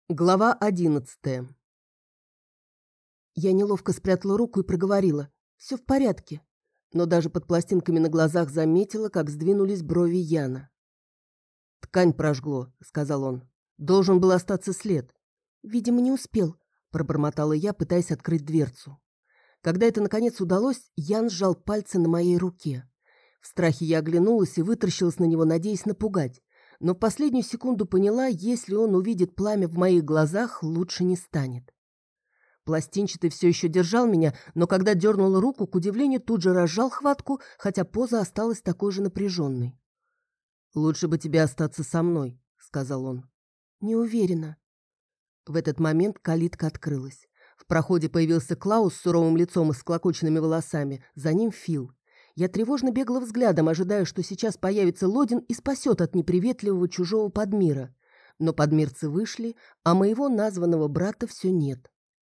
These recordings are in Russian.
Глава 11. Я неловко спрятала руку и проговорила: «Все в порядке». Но даже под пластинками на глазах заметила, как сдвинулись брови Яна. «Ткань прожгло», — сказал он. «Должен был остаться след». «Видимо, не успел», — пробормотала я, пытаясь открыть дверцу. Когда это наконец удалось, Ян сжал пальцы на моей руке. В страхе я оглянулась и вытаращилась на него, надеясь напугать. Но в последнюю секунду поняла, если он увидит пламя в моих глазах, лучше не станет. Пластинчатый все еще держал меня, но когда дернула руку, к удивлению, тут же разжал хватку, хотя поза осталась такой же напряженной. «Лучше бы тебе остаться со мной», — сказал он. «Не уверена». В этот момент калитка открылась. В проходе появился Клаус с суровым лицом и склокоченными волосами, за ним Фил. Я тревожно бегала взглядом, ожидая, что сейчас появится Лодин и спасет от неприветливого чужого подмира. Но подмирцы вышли, а моего названного брата все нет.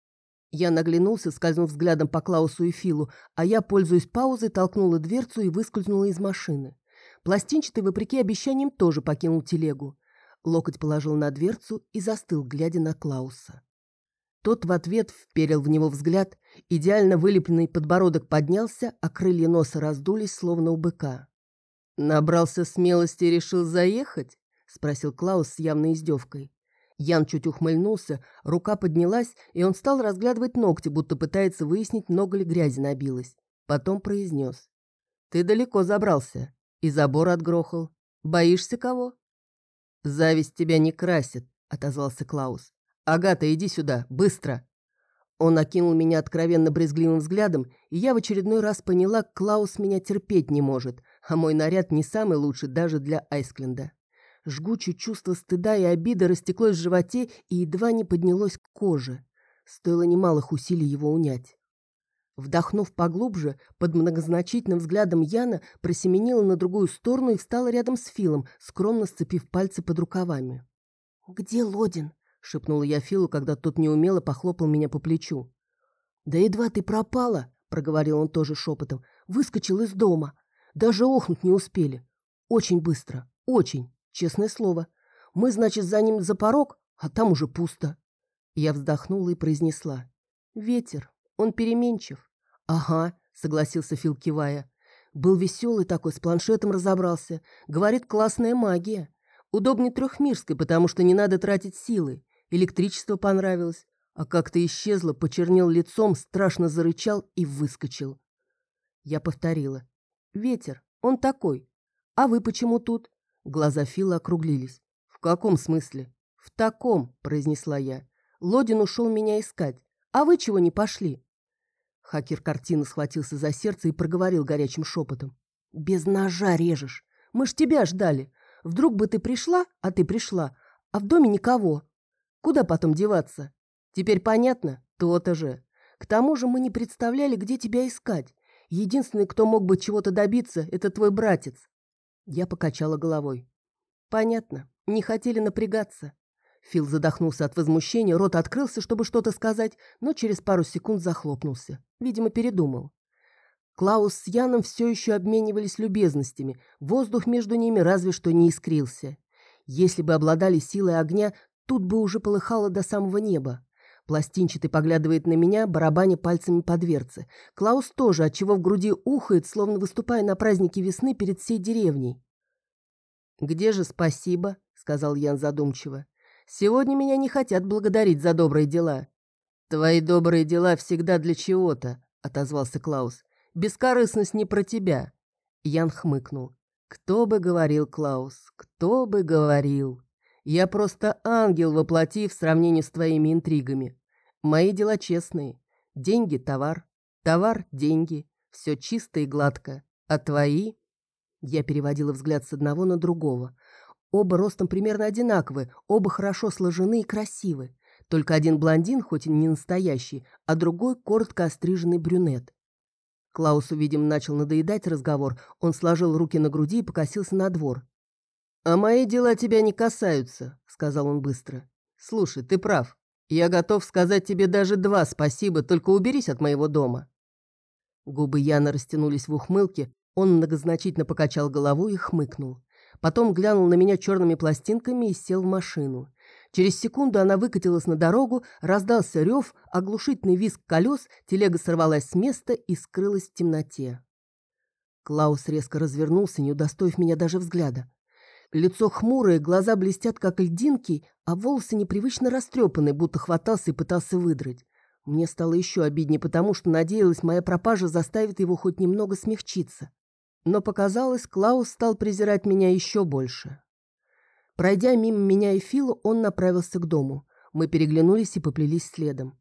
Я наглянулся, скользнув взглядом по Клаусу и Филу, а я, пользуясь паузой, толкнула дверцу и выскользнула из машины. Пластинчатый, вопреки обещаниям, тоже покинул телегу. Локоть положил на дверцу и застыл, глядя на Клауса. Тот в ответ вперил в него взгляд, идеально вылепленный подбородок поднялся, а крылья носа раздулись, словно у быка. «Набрался смелости и решил заехать?» — спросил Клаус с явной издевкой. Ян чуть ухмыльнулся, рука поднялась, и он стал разглядывать ногти, будто пытается выяснить, много ли грязи набилось. Потом произнес: «Ты далеко забрался и забор отгрохал. Боишься кого?» «Зависть тебя не красит», — отозвался Клаус. «Агата, иди сюда, быстро!» Он окинул меня откровенно брезгливым взглядом, и я в очередной раз поняла, Клаус меня терпеть не может, а мой наряд не самый лучший даже для Айскленда. Жгучее чувство стыда и обиды растеклось в животе и едва не поднялось к коже. Стоило немалых усилий его унять. Вдохнув поглубже, под многозначительным взглядом Яна просеменила на другую сторону и встала рядом с Филом, скромно сцепив пальцы под рукавами. «Где Лодин?» — шепнула я Филу, когда тот неумело похлопал меня по плечу. «Да едва ты пропала», — проговорил он тоже шепотом, — «выскочил из дома. Даже охнуть не успели. Очень быстро, очень, честное слово. Мы, значит, за ним за порог, а там уже пусто». Я вздохнула и произнесла: «Ветер, он переменчив». «Ага», — согласился Фил, кивая. «Был веселый такой, с планшетом разобрался. Говорит, классная магия. Удобнее трехмирской, потому что не надо тратить силы. Электричество понравилось. А как-то исчезло, почернел лицом, страшно зарычал и выскочил». Я повторила: «Ветер, он такой. А вы почему тут?» Глаза Фила округлились. «В каком смысле?» «В таком», — произнесла я. «Лодин ушел меня искать. А вы чего не пошли?» Хакер картины схватился за сердце и проговорил горячим шепотом: «Без ножа режешь. Мы ж тебя ждали. Вдруг бы ты пришла, а ты пришла, а в доме никого. Куда потом деваться? Теперь понятно? То-то же. К тому же мы не представляли, где тебя искать. Единственный, кто мог бы чего-то добиться, это твой братец». Я покачала головой. «Понятно. Не хотели напрягаться». Фил задохнулся от возмущения, рот открылся, чтобы что-то сказать, но через пару секунд захлопнулся. Видимо, передумал. Клаус с Яном все еще обменивались любезностями, воздух между ними разве что не искрился. Если бы обладали силой огня, тут бы уже полыхало до самого неба. Пластинчатый поглядывает на меня, барабаня пальцами по дверце. Клаус тоже, отчего в груди ухает, словно выступая на празднике весны перед всей деревней. «Где же спасибо?» — сказал Ян задумчиво. «Сегодня меня не хотят благодарить за добрые дела». «Твои добрые дела всегда для чего-то», — отозвался Клаус. «Бескорыстность не про тебя». Ян хмыкнул. «Кто бы говорил, Клаус, кто бы говорил. Я просто ангел во плоти в сравнении с твоими интригами. Мои дела честные. Деньги — товар, товар — деньги. Все чисто и гладко. А твои?» Я переводила взгляд с одного на другого. Оба ростом примерно одинаковые, оба хорошо сложены и красивы. Только один блондин, хоть и не настоящий, а другой коротко остриженный брюнет. Клаусу, видимо, начал надоедать разговор. Он сложил руки на груди и покосился на двор. «А мои дела тебя не касаются», — сказал он быстро. «Слушай, ты прав. Я готов сказать тебе даже 2 спасибо, только уберись от моего дома». Губы Яна растянулись в ухмылке. Он многозначительно покачал головой и хмыкнул. Потом глянул на меня черными пластинками и сел в машину. Через секунду она выкатилась на дорогу, раздался рев, оглушительный визг колес, телега сорвалась с места и скрылась в темноте. Клаус резко развернулся, не удостоив меня даже взгляда. Лицо хмурое, глаза блестят, как льдинки, а волосы непривычно растрепаны, будто хватался и пытался выдрать. Мне стало еще обиднее, потому что надеялась, моя пропажа заставит его хоть немного смягчиться. Но показалось, Клаус стал презирать меня еще больше. Пройдя мимо меня и Фила, он направился к дому. Мы переглянулись и поплелись следом.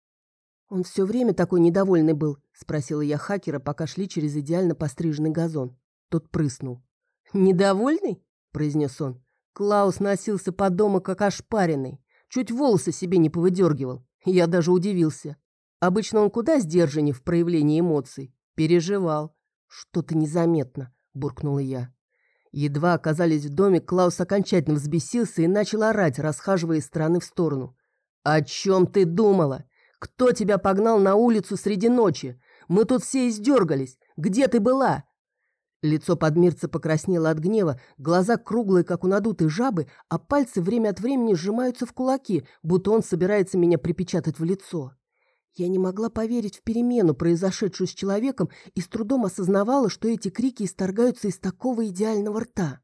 «Он все время такой недовольный был?» – спросила я Хакера, пока шли через идеально постриженный газон. Тот прыснул. «Недовольный?» – произнес он. Клаус носился по дому, как ошпаренный. Чуть волосы себе не повыдергивал. Я даже удивился. Обычно он куда сдержаннее в проявлении эмоций. Переживал. «Что-то незаметно», – буркнула я. Едва оказались в доме, Клаус окончательно взбесился и начал орать, расхаживая из стороны в сторону. «О чем ты думала? Кто тебя погнал на улицу среди ночи? Мы тут все издергались. Где ты была?» Лицо подмирца покраснело от гнева, глаза круглые, как у надутой жабы, а пальцы время от времени сжимаются в кулаки, будто он собирается меня припечатать в лицо. Я не могла поверить в перемену, произошедшую с человеком, и с трудом осознавала, что эти крики исторгаются из такого идеального рта.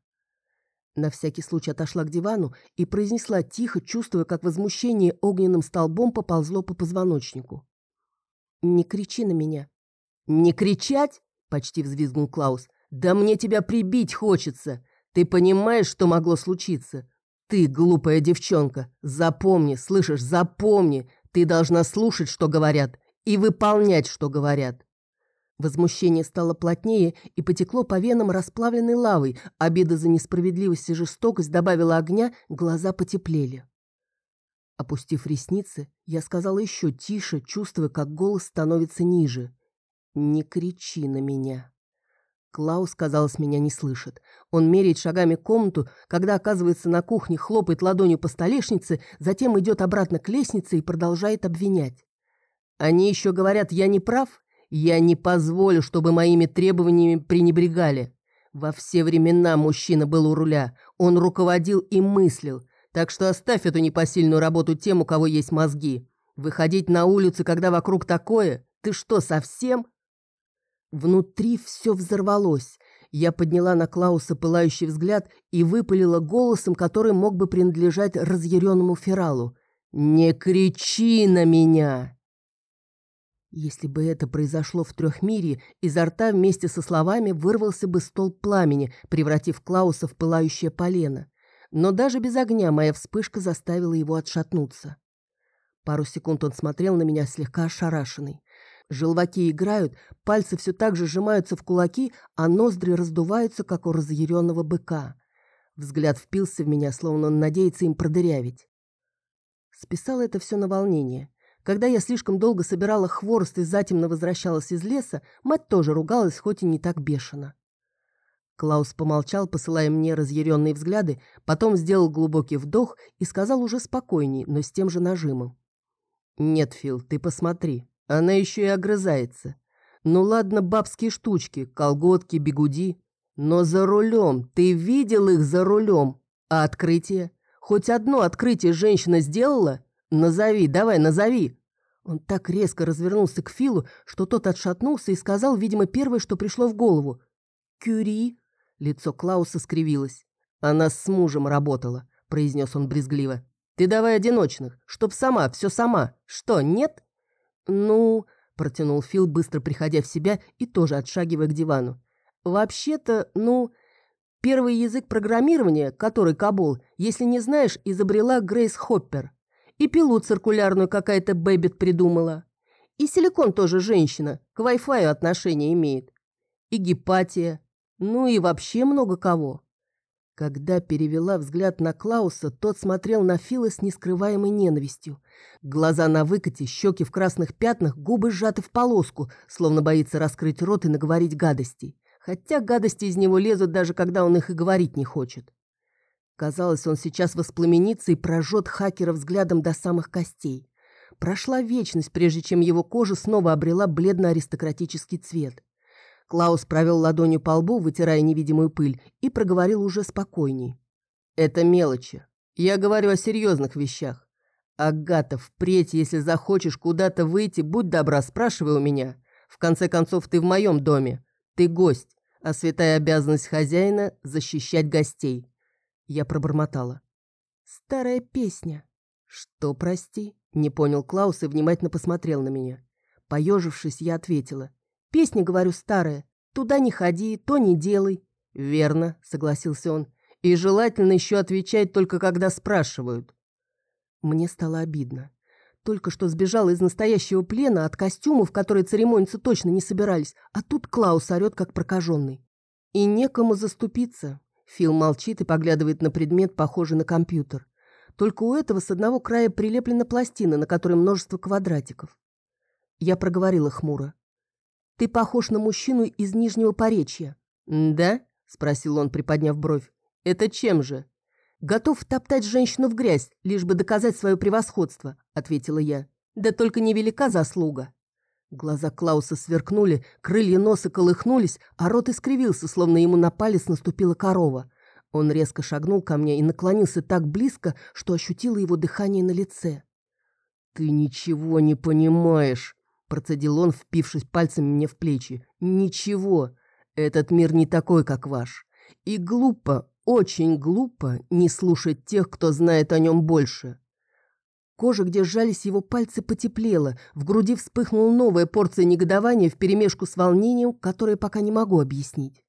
На всякий случай отошла к дивану и произнесла тихо, чувствуя, как возмущение огненным столбом поползло по позвоночнику. «Не кричи на меня». «Не кричать?» – почти взвизгнул Клаус. «Да мне тебя прибить хочется. Ты понимаешь, что могло случиться? Ты, глупая девчонка, запомни, слышишь, запомни. Ты должна слушать, что говорят, и выполнять, что говорят». Возмущение стало плотнее и потекло по венам расплавленной лавой, обида за несправедливость и жестокость добавила огня, глаза потеплели. Опустив ресницы, я сказала еще тише, чувствуя, как голос становится ниже. «Не кричи на меня». Клаус, казалось, меня не слышит. Он меряет шагами комнату, когда оказывается на кухне, хлопает ладонью по столешнице, затем идет обратно к лестнице и продолжает обвинять. «Они еще говорят, я не прав? Я не позволю, чтобы моими требованиями пренебрегали. Во все времена мужчина был у руля, он руководил и мыслил, так что оставь эту непосильную работу тем, у кого есть мозги. Выходить на улицу, когда вокруг такое? Ты что, совсем?» Внутри все взорвалось. Я подняла на Клауса пылающий взгляд и выпалила голосом, который мог бы принадлежать разъяренному Фералу. «Не кричи на меня!» Если бы это произошло в Трехмирье, изо рта вместе со словами вырвался бы столб пламени, превратив Клауса в пылающее полено. Но даже без огня моя вспышка заставила его отшатнуться. Пару секунд он смотрел на меня слегка ошарашенный. Желваки играют, пальцы все так же сжимаются в кулаки, а ноздри раздуваются, как у разъяренного быка. Взгляд впился в меня, словно он надеется им продырявить. Списала это все на волнение. Когда я слишком долго собирала хворост и затемно возвращалась из леса, мать тоже ругалась, хоть и не так бешено. Клаус помолчал, посылая мне разъяренные взгляды, потом сделал глубокий вдох и сказал уже спокойней, но с тем же нажимом. «Нет, Фил, ты посмотри. Она еще и огрызается. Ну ладно, бабские штучки, колготки, бигуди. Но за рулем, ты видел их за рулем? А открытие? Хоть одно открытие женщина сделала? Назови, давай, назови». Он так резко развернулся к Филу, что тот отшатнулся и сказал, видимо, первое, что пришло в голову. «Кюри?» Лицо Клауса скривилось. «Она с мужем работала», — произнес он брезгливо. «Ты давай одиночных, чтоб сама, все сама. Что, нет?» «Ну...» – протянул Фил, быстро приходя в себя и тоже отшагивая к дивану. «Вообще-то, первый язык программирования, который Кабол, если не знаешь, изобрела Грейс Хоппер. И пилу циркулярную какая-то Бэббит придумала. И Силикон тоже женщина, к Wi-Fi отношение имеет. И Гипатия. Ну и вообще много кого». Когда перевела взгляд на Клауса, тот смотрел на Фила с нескрываемой ненавистью. Глаза на выкате, щеки в красных пятнах, губы сжаты в полоску, словно боится раскрыть рот и наговорить гадостей. Хотя гадости из него лезут, даже когда он их и говорить не хочет. Казалось, он сейчас воспламенится и прожжет Хакера взглядом до самых костей. Прошла вечность, прежде чем его кожа снова обрела бледно-аристократический цвет. Клаус провел ладонью по лбу, вытирая невидимую пыль, и проговорил уже спокойней. «Это мелочи. Я говорю о серьезных вещах. Агата, впредь, если захочешь куда-то выйти, будь добра, спрашивай у меня. В конце концов, ты в моем доме. Ты гость, а святая обязанность хозяина – защищать гостей. Я пробормотала. Старая песня. Что, прости? Не понял Клаус и внимательно посмотрел на меня. Поежившись, я ответила. Песня, говорю, старая. Туда не ходи, то не делай. Верно, согласился он. И желательно еще отвечать только когда спрашивают. Мне стало обидно. Только что сбежала из настоящего плена от костюмов, которые церемониться точно не собирались, а тут Клаус орет, как прокаженный. И некому заступиться. Фил молчит и поглядывает на предмет, похожий на компьютер. Только у этого с одного края прилеплена пластина, на которой множество квадратиков. Я проговорила хмуро. «Ты похож на мужчину из Нижнего Поречья». «Да?» – спросил он, приподняв бровь. «Это чем же?» «Готов втоптать женщину в грязь, лишь бы доказать свое превосходство», – ответила я. «Да только невелика заслуга». Глаза Клауса сверкнули, крылья носа колыхнулись, а рот искривился, словно ему на палец наступила корова. Он резко шагнул ко мне и наклонился так близко, что ощутила его дыхание на лице. «Ты ничего не понимаешь», – процедил он, впившись пальцами мне в плечи. «Ничего. Этот мир не такой, как ваш. И глупо, очень глупо не слушать тех, кто знает о нем больше». Кожа, где сжались его пальцы, потеплела, в груди вспыхнула новая порция негодования вперемешку с волнением, которое пока не могу объяснить.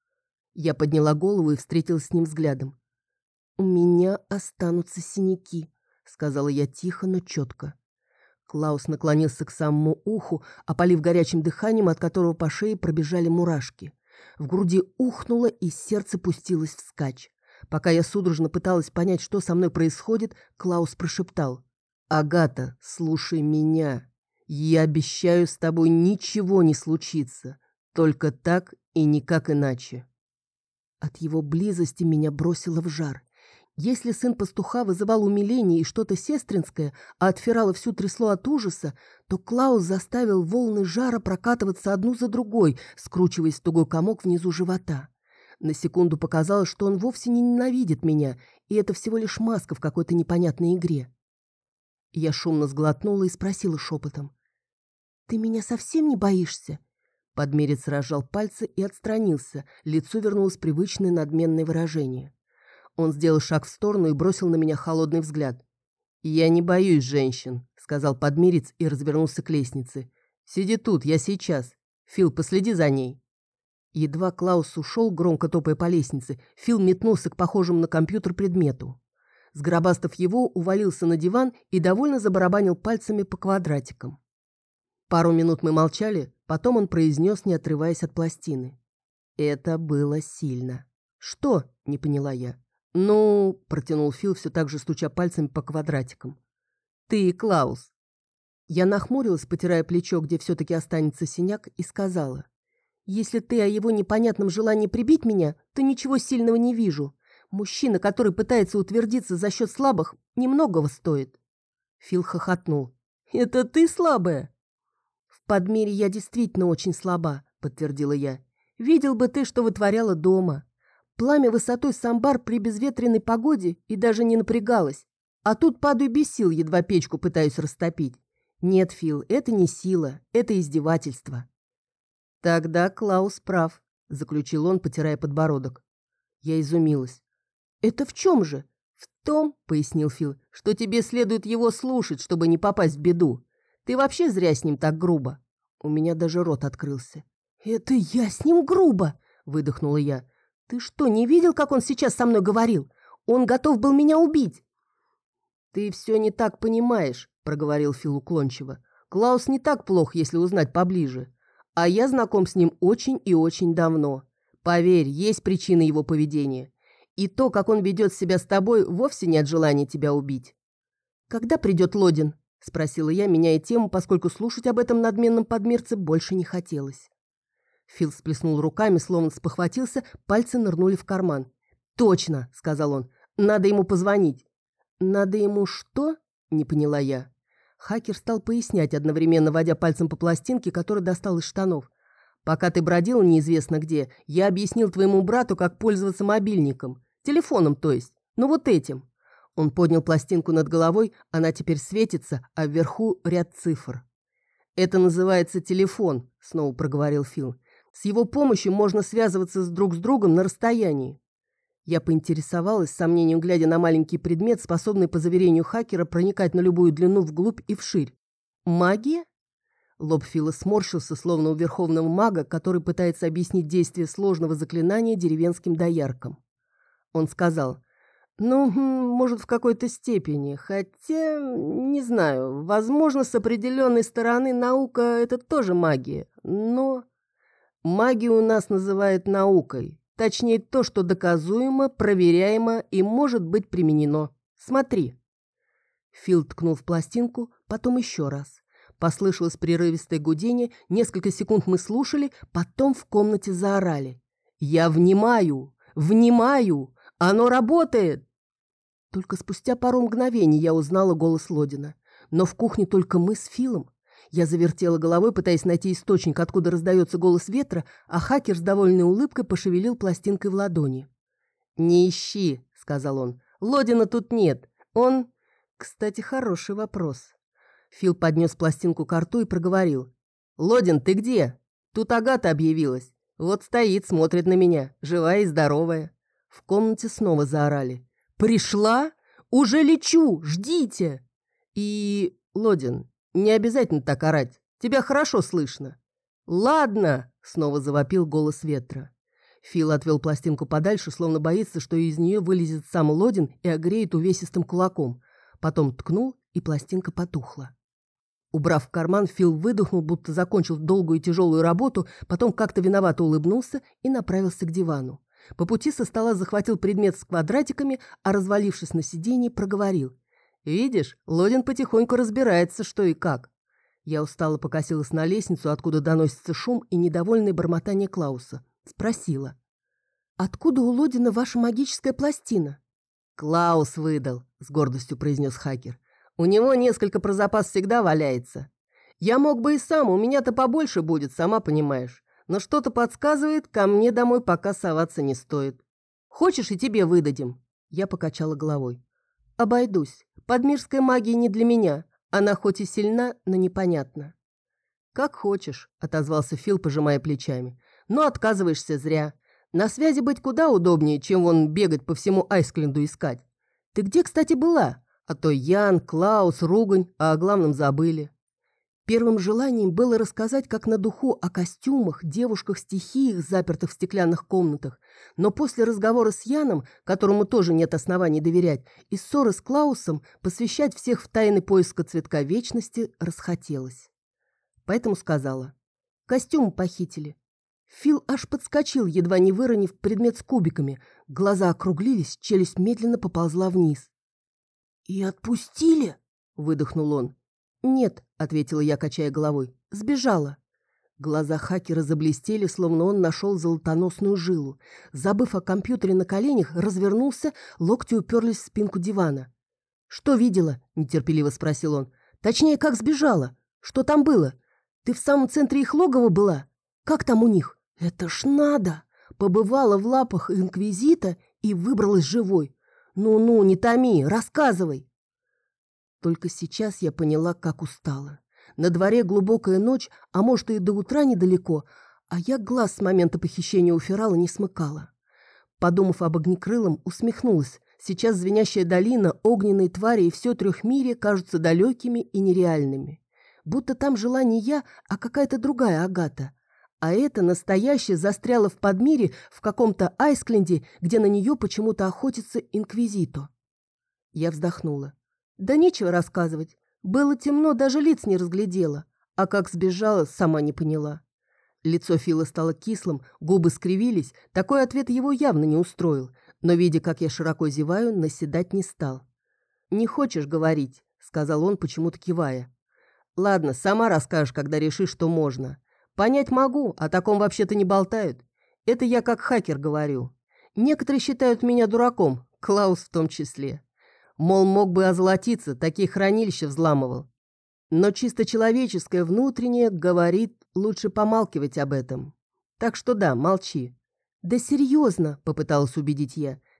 Я подняла голову и встретилась с ним взглядом. «У меня останутся синяки», — сказала я тихо, но четко. Клаус наклонился к самому уху, опалив горячим дыханием, от которого по шее пробежали мурашки. В груди ухнуло, и сердце пустилось вскачь. Пока я судорожно пыталась понять, что со мной происходит, Клаус прошептал. «Агата, слушай меня. Я обещаю, с тобой ничего не случится. Только так и никак иначе». От его близости меня бросило в жар. Если сын пастуха вызывал умиление и что-то сестринское, а от Ферала всю трясло от ужаса, то Клаус заставил волны жара прокатываться одну за другой, скручиваясь в тугой комок внизу живота. На секунду показалось, что он вовсе не ненавидит меня, и это всего лишь маска в какой-то непонятной игре. Я шумно сглотнула и спросила шепотом. «Ты меня совсем не боишься?» Подмерец разжал пальцы и отстранился, лицу вернулось привычное надменное выражение. Он сделал шаг в сторону и бросил на меня холодный взгляд. «Я не боюсь женщин», — сказал подмерец и развернулся к лестнице. «Сиди тут, я сейчас. Фил, последи за ней». Едва Клаус ушел, громко топая по лестнице, Фил метнулся к похожему на компьютер предмету. Сгробастав его, увалился на диван и довольно забарабанил пальцами по квадратикам. Пару минут мы молчали, потом он произнес, не отрываясь от пластины. Это было сильно. «Что?» – не поняла я. «Ну», – протянул Фил, все так же стуча пальцами по квадратикам. «Ты, Клаус». Я нахмурилась, потирая плечо, где все-таки останется синяк, и сказала. «Если ты о его непонятном желании прибить меня, то ничего сильного не вижу. Мужчина, который пытается утвердиться за счет слабых, немногого стоит». Фил хохотнул. «Это ты слабая?» «В Подмире я действительно очень слаба», — подтвердила я. «Видел бы ты, что вытворяла дома. Пламя высотой с амбар при безветренной погоде и даже не напрягалось. А тут падаю без сил, едва печку пытаюсь растопить. Нет, Фил, это не сила, это издевательство». «Тогда Клаус прав», — заключил он, потирая подбородок. Я изумилась. «Это в чем же?» «В том, — пояснил Фил, — что тебе следует его слушать, чтобы не попасть в беду. Ты вообще зря с ним так грубо». У меня даже рот открылся. «Это я с ним грубо!» — выдохнула я. «Ты что, не видел, как он сейчас со мной говорил? Он готов был меня убить!» «Ты все не так понимаешь», — проговорил Фил уклончиво. «Клаус не так плох, если узнать поближе. А я знаком с ним очень и очень давно. Поверь, есть причины его поведения. И то, как он ведет себя с тобой, вовсе не от желания тебя убить». «Когда придет Лодин?» — спросила я, меняя тему, поскольку слушать об этом надменном подмерце больше не хотелось. Фил всплеснул руками, словно спохватился, пальцы нырнули в карман. «Точно!» — сказал он. «Надо ему позвонить». «Надо ему что?» — не поняла я. Хакер стал пояснять, одновременно водя пальцем по пластинке, которую достал из штанов. «Пока ты бродил неизвестно где, я объяснил твоему брату, как пользоваться мобильником. Телефоном, то есть. Ну вот этим. Он поднял пластинку над головой, она теперь светится, а вверху ряд цифр. «Это называется телефон», — снова проговорил Фил. «С его помощью можно связываться друг с другом на расстоянии». Я поинтересовалась, с сомнением глядя на маленький предмет, способный, по заверению хакера, проникать на любую длину вглубь и вширь. «Магия?» Лоб Фила сморщился, словно у верховного мага, который пытается объяснить действие сложного заклинания деревенским дояркам. Он сказал: «Ну, может, в какой-то степени, хотя, не знаю, возможно, с определенной стороны наука – это тоже магия, но магию у нас называют наукой, точнее, то, что доказуемо, проверяемо и может быть применено. Смотри». Фил ткнул в пластинку, потом еще раз. Послышалось прерывистое гудение, несколько секунд мы слушали, потом в комнате заорали: «Я внимаю! Внимаю! Оно работает!» Только спустя пару мгновений я узнала голос Лодина. Но в кухне только мы с Филом. Я завертела головой, пытаясь найти источник, откуда раздается голос ветра, а хакер с довольной улыбкой пошевелил пластинкой в ладони. «Не ищи», — сказал он. «Лодина тут нет. Он...» «Кстати, хороший вопрос». Фил поднес пластинку к рту и проговорил: «Лодин, ты где? Тут Агата объявилась. Вот стоит, смотрит на меня, живая и здоровая». В комнате снова заорали: «Пришла? Уже лечу! Ждите!» И, Лодин, не обязательно так орать. Тебя хорошо слышно. «Ладно!» — снова завопил голос ветра. Фил отвел пластинку подальше, словно боится, что из нее вылезет сам Лодин и огреет увесистым кулаком. Потом ткнул, и пластинка потухла. Убрав в карман, Фил выдохнул, будто закончил долгую и тяжелую работу, потом как-то виновато улыбнулся и направился к дивану. По пути со стола захватил предмет с квадратиками, а, развалившись на сиденье, проговорил: «Видишь, Лодин потихоньку разбирается, что и как». Я устало покосилась на лестницу, откуда доносится шум и недовольное бормотание Клауса. Спросила: «Откуда у Лодина ваша магическая пластина?» «Клаус выдал», — с гордостью произнес хакер. «У него несколько про запас всегда валяется. Я мог бы и сам, у меня-то побольше будет, сама понимаешь. Но что-то подсказывает, ко мне домой пока соваться не стоит. Хочешь, и тебе выдадим?» Я покачала головой. «Обойдусь. Подмирская магия не для меня. Она хоть и сильна, но непонятна». «Как хочешь», — отозвался Фил, пожимая плечами. «Но отказываешься зря. На связи быть куда удобнее, чем вон бегать по всему Айскленду искать. Ты где, кстати, была? А то Ян, Клаус, ругань, а о главном забыли». Первым желанием было рассказать как на духу о костюмах, девушках-стихиях, запертых в стеклянных комнатах, но после разговора с Яном, которому тоже нет оснований доверять, и ссоры с Клаусом посвящать всех в тайны поиска цветка вечности расхотелось. Поэтому сказала: «Костюмы похитили». Фил аж подскочил, едва не выронив предмет с кубиками. Глаза округлились, челюсть медленно поползла вниз. «И отпустили?» — выдохнул он. «Нет», — ответила я, качая головой, — «сбежала». Глаза хакера заблестели, словно он нашел золотоносную жилу. Забыв о компьютере на коленях, развернулся, локти уперлись в спинку дивана. «Что видела?» — нетерпеливо спросил он. «Точнее, как сбежала? Что там было? Ты в самом центре их логова была? Как там у них? Это ж надо! Побывала в лапах инквизита и выбралась живой. Ну-ну, не томи, рассказывай!» Только сейчас я поняла, как устала. На дворе глубокая ночь, а может и до утра недалеко, а я глаз с момента похищения у Ферала не смыкала. Подумав об огнекрылом, усмехнулась. Сейчас звенящая долина, огненные твари и все трехмирие кажутся далекими и нереальными. Будто там жила не я, а какая-то другая Агата. А эта настоящая застряла в подмире в каком-то Айскленде, где на нее почему-то охотится инквизито. Я вздохнула. Да нечего рассказывать. Было темно, даже лиц не разглядела. А как сбежала, сама не поняла. Лицо Фила стало кислым, губы скривились. Такой ответ его явно не устроил. Но, видя, как я широко зеваю, наседать не стал. «Не хочешь говорить?» — сказал он, почему-то кивая. «Ладно, сама расскажешь, когда решишь, что можно. Понять могу, о таком вообще-то не болтают. Это я как хакер говорю. Некоторые считают меня дураком, Клаус в том числе. Мол, мог бы озолотиться, такие хранилища взламывал. Но чисто человеческое внутреннее говорит, лучше помалкивать об этом. Так что да, молчи». «Да серьезно», — попыталась убедить я.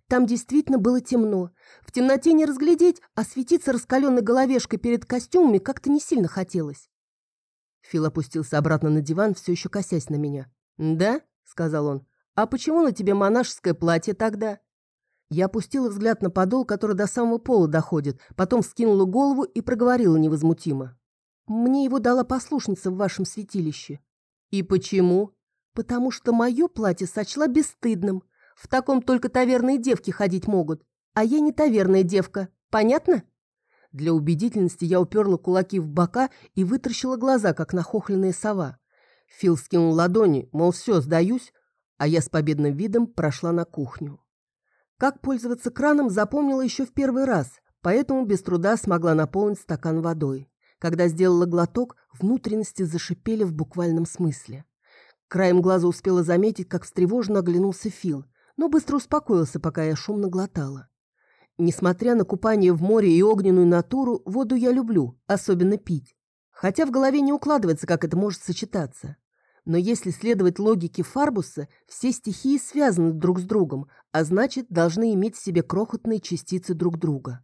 Там действительно было темно. В темноте не разглядеть, а светиться раскаленной головешкой перед костюмами как-то не сильно хотелось. Фил опустился обратно на диван, все еще косясь на меня. «Да?» — сказал он. «А почему на тебе монашеское платье тогда?» Я опустила взгляд на подол, который до самого пола доходит, потом скинула голову и проговорила невозмутимо. «Мне его дала послушница в вашем святилище». «И почему?» «Потому что мое платье сочла бесстыдным. В таком только таверные девки ходить могут. А я не таверная девка. Понятно?» Для убедительности я уперла кулаки в бока и вытаращила глаза, как нахохленная сова. Фил скинул ладони, мол, все, сдаюсь, а я с победным видом прошла на кухню. Как пользоваться краном, запомнила еще в первый раз, поэтому без труда смогла наполнить стакан водой. Когда сделала глоток, внутренности зашипели в буквальном смысле. Краем глаза успела заметить, как встревоженно оглянулся Фил, но быстро успокоился, пока я шумно глотала. Несмотря на купание в море и огненную натуру, воду я люблю, особенно пить. Хотя в голове не укладывается, как это может сочетаться. Но если следовать логике Фарбуса, все стихии связаны друг с другом, а значит, должны иметь в себе крохотные частицы друг друга.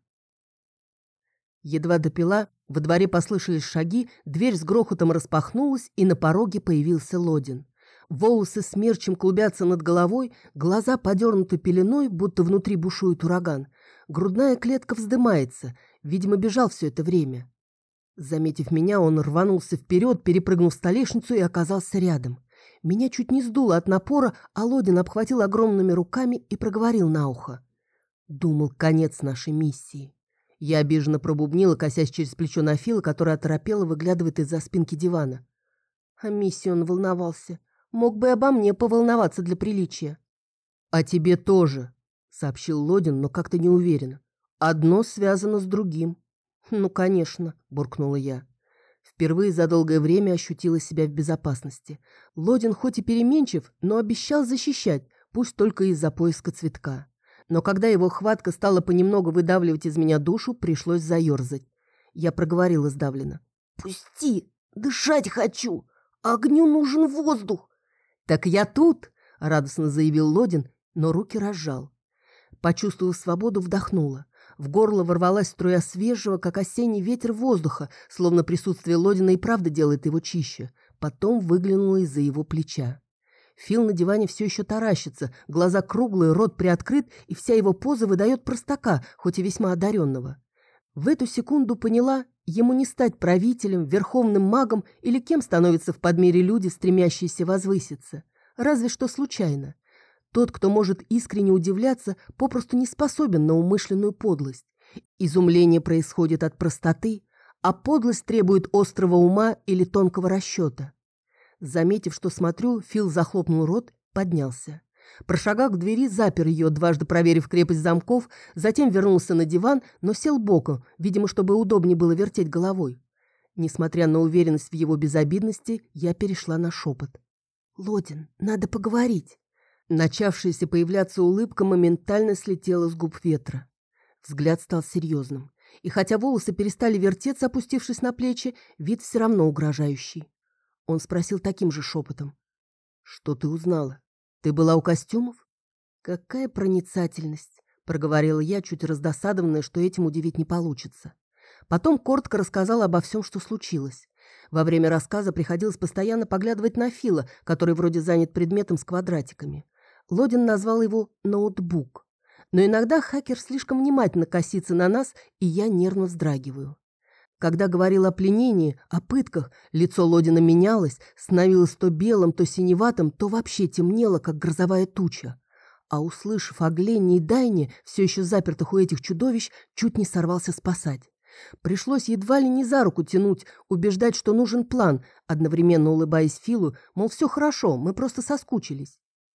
Едва допила, во дворе послышались шаги, дверь с грохотом распахнулась, и на пороге появился Лодин. Волосы смерчем клубятся над головой, глаза подернуты пеленой, будто внутри бушует ураган. Грудная клетка вздымается, видимо, бежал все это время. Заметив меня, он рванулся вперед, перепрыгнув столешницу и оказался рядом. Меня чуть не сдуло от напора, а Лодин обхватил огромными руками и проговорил на ухо. «Думал, конец нашей миссии». Я обиженно пробубнила, косясь через плечо на Фила, который оторопело выглядывает из-за спинки дивана. О миссии он волновался. Мог бы обо мне поволноваться для приличия. «О тебе тоже», — сообщил Лодин, но как-то не уверенно. «Одно связано с другим». «Ну, конечно», — буркнула я. Впервые за долгое время ощутила себя в безопасности. Лодин хоть и переменчив, но обещал защищать, пусть только из-за поиска цветка. Но когда его хватка стала понемногу выдавливать из меня душу, пришлось заерзать. Я проговорила сдавленно. «Пусти! Дышать хочу! Огню нужен воздух!» «Так я тут!» — радостно заявил Лодин, но руки разжал. Почувствовав свободу, вдохнула. В горло ворвалась струя свежего, как осенний ветер воздуха, словно присутствие Лодина и правда делает его чище. Потом выглянула из-за его плеча. Фил на диване все еще таращится, глаза круглые, рот приоткрыт, и вся его поза выдает простака, хоть и весьма одаренного. В эту секунду поняла, ему не стать правителем, верховным магом или кем становятся в подмире люди, стремящиеся возвыситься. Разве что случайно. Тот, кто может искренне удивляться, попросту не способен на умышленную подлость. Изумление происходит от простоты, а подлость требует острого ума или тонкого расчета. Заметив, что смотрю, Фил захлопнул рот, поднялся. Прошагав к двери, запер ее, дважды проверив крепость замков, затем вернулся на диван, но сел боком, видимо, чтобы удобнее было вертеть головой. Несмотря на уверенность в его безобидности, я перешла на шепот. «Лодин, надо поговорить». Начавшаяся появляться улыбка моментально слетела с губ ветра. Взгляд стал серьезным. И хотя волосы перестали вертеться, опустившись на плечи, вид все равно угрожающий. Он спросил таким же шепотом. «Что ты узнала? Ты была у костюмов?» «Какая проницательность!» — проговорила я, чуть раздосадованная, что этим удивить не получится. Потом коротко рассказала обо всем, что случилось. Во время рассказа приходилось постоянно поглядывать на Фила, который вроде занят предметом с квадратиками. Лодин назвал его «ноутбук». Но иногда хакер слишком внимательно косится на нас, и я нервно вздрагиваю. Когда говорил о пленении, о пытках, лицо Лодина менялось, становилось то белым, то синеватым, то вообще темнело, как грозовая туча. А услышав о Гленне и Дайне, все еще запертых у этих чудовищ, чуть не сорвался спасать. Пришлось едва ли не за руку тянуть, убеждать, что нужен план, одновременно улыбаясь Филу, мол, все хорошо, мы просто соскучились.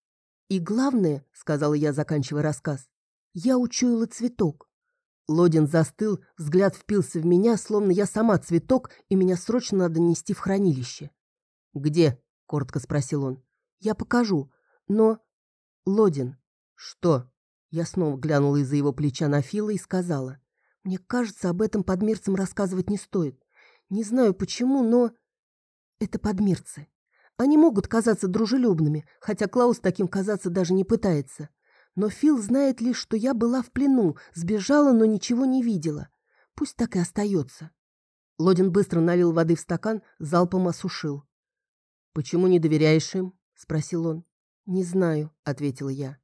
«И главное, — сказала я, заканчивая рассказ, — я учуяла цветок». Лодин застыл, взгляд впился в меня, словно я сама цветок, и меня срочно надо нести в хранилище. «Где?» — коротко спросил он. «Я покажу, но...» «Лодин». «Что?» Я снова глянула из-за его плеча на Фила и сказала. «Мне кажется, об этом подмирцам рассказывать не стоит. Не знаю почему, но... это подмирцы. Они могут казаться дружелюбными, хотя Клаус таким казаться даже не пытается. Но Фил знает лишь, что я была в плену, сбежала, но ничего не видела. Пусть так и остается. Лодин быстро налил воды в стакан, залпом осушил. «Почему не доверяешь им?» – спросил он. «Не знаю», – ответила я.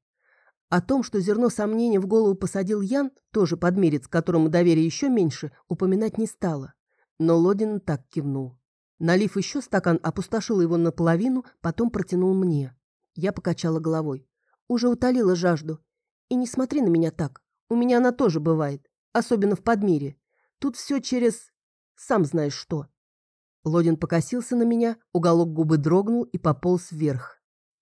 О том, что зерно сомнения в голову посадил Ян, тоже подмерец, которому доверия еще меньше, упоминать не стала. Но Лодин так кивнул. Налив еще стакан, опустошил его наполовину, потом протянул мне. Я покачала головой. Уже утолила жажду. И не смотри на меня так. У меня она тоже бывает. Особенно в Подмире. Тут все через... сам знаешь что. Лодин покосился на меня, уголок губы дрогнул и пополз вверх.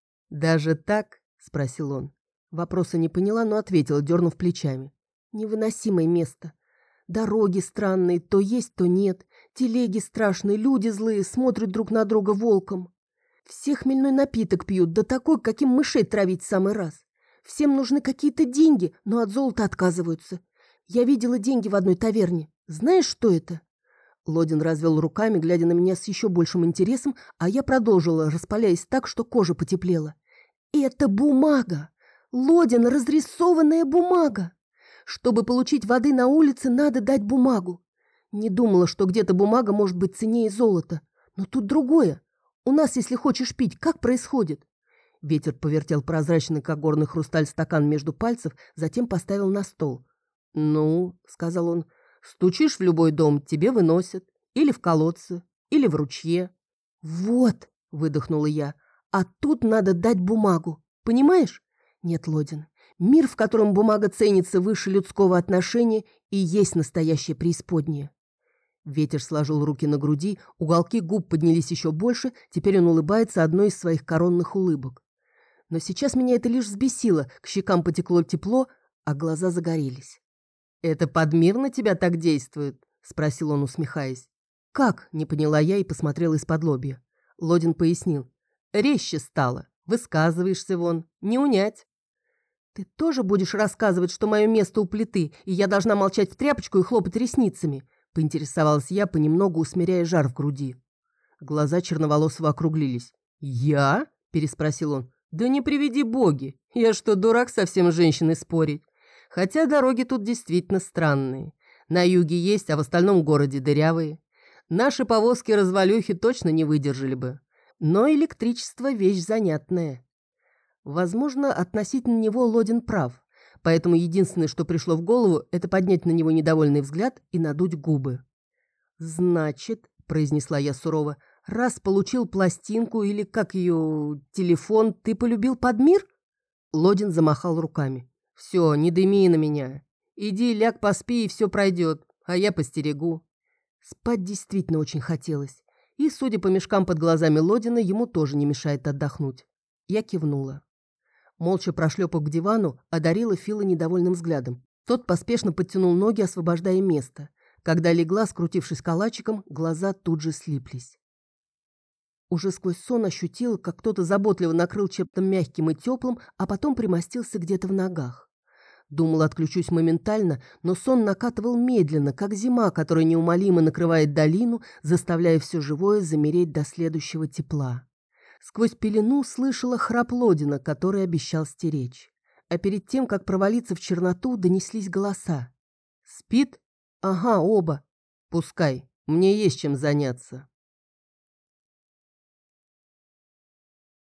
«Даже так?» – спросил он. Вопроса не поняла, но ответила, дернув плечами. «Невыносимое место. Дороги странные, то есть, то нет. Телеги страшные, люди злые, смотрят друг на друга волком. Все хмельной напиток пьют, да такой, каким мышей травить в самый раз. Всем нужны какие-то деньги, но от золота отказываются. Я видела деньги в одной таверне. Знаешь, что это?» Лодин развел руками, глядя на меня с еще большим интересом, а я продолжила, распаляясь так, что кожа потеплела. «Это бумага! Лодин, разрисованная бумага! Чтобы получить воды на улице, надо дать бумагу. Не думала, что где-то бумага может быть ценнее золота. Но тут другое. У нас, если хочешь пить, как происходит?» Ветер повертел прозрачный, как горный хрусталь, стакан между пальцев, затем поставил на стол. «Ну, — сказал он, — стучишь в любой дом, тебе выносят. Или в колодце, или в ручье». «Вот, — выдохнула я, — а тут надо дать бумагу. Понимаешь? Нет, Лодин, мир, в котором бумага ценится выше людского отношения, и есть настоящее преисподнее». Ветер сложил руки на груди, уголки губ поднялись еще больше, теперь он улыбается одной из своих коронных улыбок. Но сейчас меня это лишь взбесило, к щекам потекло тепло, а глаза загорелись. «Это Подмир на тебя так действует?» – спросил он, усмехаясь. «Как?» – не поняла я и посмотрела из-под лобья. Лодин пояснил. «Резче стало. Высказываешься вон. Не унять». «Ты тоже будешь рассказывать, что мое место у плиты, и я должна молчать в тряпочку и хлопать ресницами?» – поинтересовалась я, понемногу усмиряя жар в груди. Глаза черноволосого округлились. «Я?» – переспросил он. «Да не приведи боги. Я что, дурак совсем с женщиной спорить? Хотя дороги тут действительно странные. На юге есть, а в остальном городе дырявые. Наши повозки-развалюхи точно не выдержали бы. Но электричество – вещь занятная». Возможно, относительно него Лодин прав, поэтому единственное, что пришло в голову, это поднять на него недовольный взгляд и надуть губы. «Значит, — произнесла я сурово, — раз получил пластинку или, как ее, телефон, ты полюбил Подмир?» Лодин замахал руками. «Все, не дыми на меня. Иди, ляг, поспи, и все пройдет, а я постерегу». Спать действительно очень хотелось, и, судя по мешкам под глазами Лодина, ему тоже не мешает отдохнуть. Я кивнула. Молча прошлепав к дивану, одарила Фила недовольным взглядом. Тот поспешно подтянул ноги, освобождая место. Когда легла, скрутившись калачиком, глаза тут же слиплись. Уже сквозь сон ощутила, как кто-то заботливо накрыл чем-то мягким и теплым, а потом примостился где-то в ногах. Думала, отключусь моментально, но сон накатывал медленно, как зима, которая неумолимо накрывает долину, заставляя все живое замереть до следующего тепла. Сквозь пелену слышала храп Лодина, который обещал стеречь. А перед тем, как провалиться в черноту, донеслись голоса. «Спит? Ага, оба. Пускай. Мне есть чем заняться».